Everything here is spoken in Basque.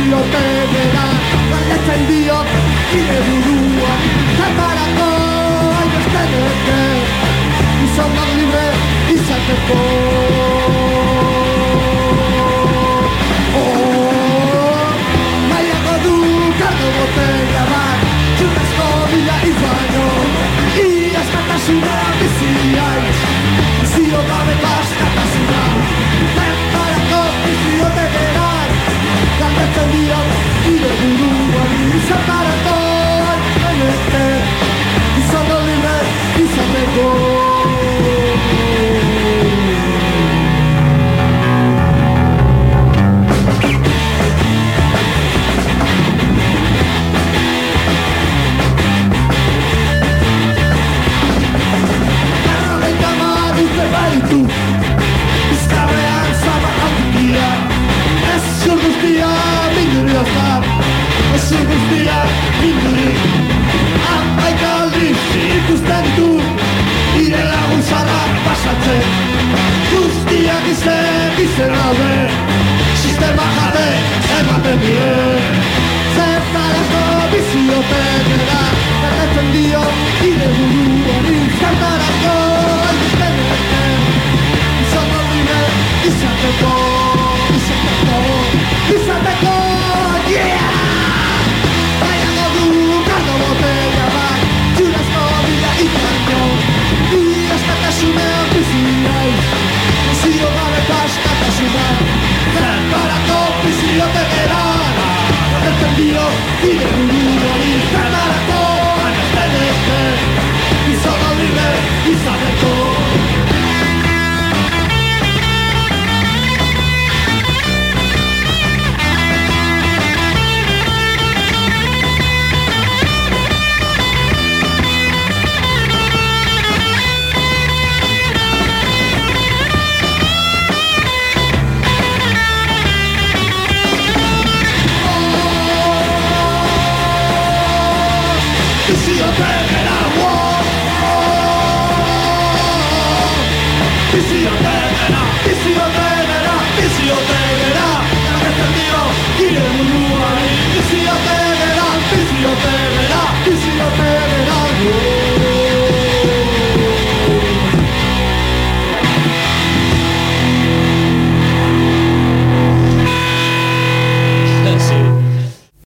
biziotegera galdetzen dio ire burua zertarako hainbeste gizonak libre izateko. Nahiago du kardo botella bat txurrezko bila izbaino askatasuna biziaiz bizio gabeko askatasuna zertarako biziotegera galdetzen dio ire buruari zertarako hainbeste gizonak libre izateko. Baitu bizkarrean zabak handia ez zur guztia minduri ozar ez zur guztia minduri hamaik aldiz ikusten ditu ire lagun zarrak pasatzen guztiak izen daude sistema jabe ematen die zertarako biziotegera galdetzen dio ire buruari zertarako izateko, yeah! Nahiago du kardo botella bat txurrezko bila izbaino askatasunean biziaiz bizio gabeko askatasuna zertarako biziotegera galdetzen dio ire buruari zertarako hainbeste gizonak libre izateko. Biziotegera, galdetzen dio ire buruari biziotegera.